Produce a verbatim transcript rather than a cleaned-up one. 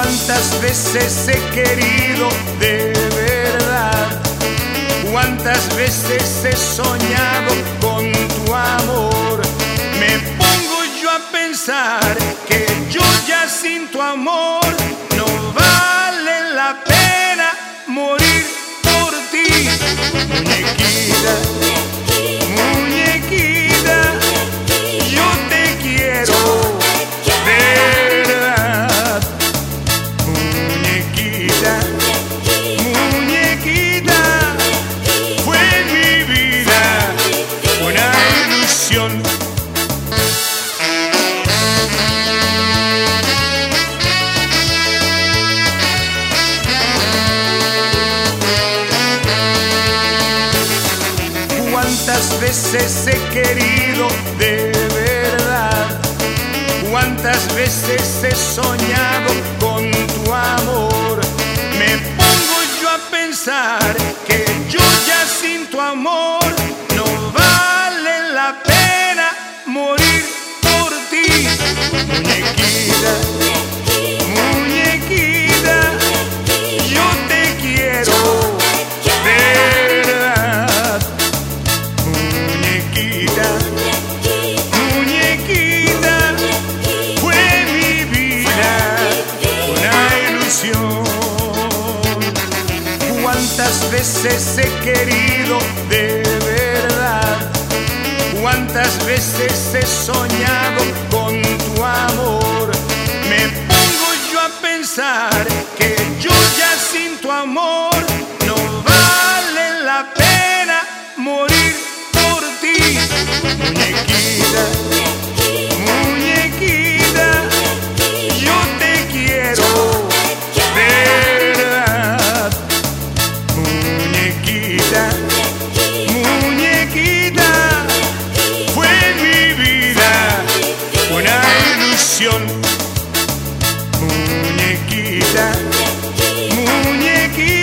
Cuántas veces he querido de verdad, cuántas veces he soñado con tu amor. Me pongo yo a pensar que yo ya sin tu amor no vale la pena morir por ti. Muñequita, muñequita, yo te quiero, verdad. Muñequita, muñequita, fue mi vida una ilusión. Cuántas veces he querido de verdad, cuántas veces he soñado con tu amor. Me pongo yo a pensar que yo ya sin tu amor no vale la pena morir por ti. Muñequita, muñequita, yo te quiero, verdad. Muñequita, muñequita, fue mi vida una ilusión. Cuántas veces he querido de verdad, cuántas veces he soñado con tu amor. Me pongo yo a pensar que yo ya sin tu amor no vale la pena morir por ti. Muñequita, muñequita, yo te quiero, verdad. Muñequita, muñequita, fue mi vida una ilusión. Muñequita, muñequita.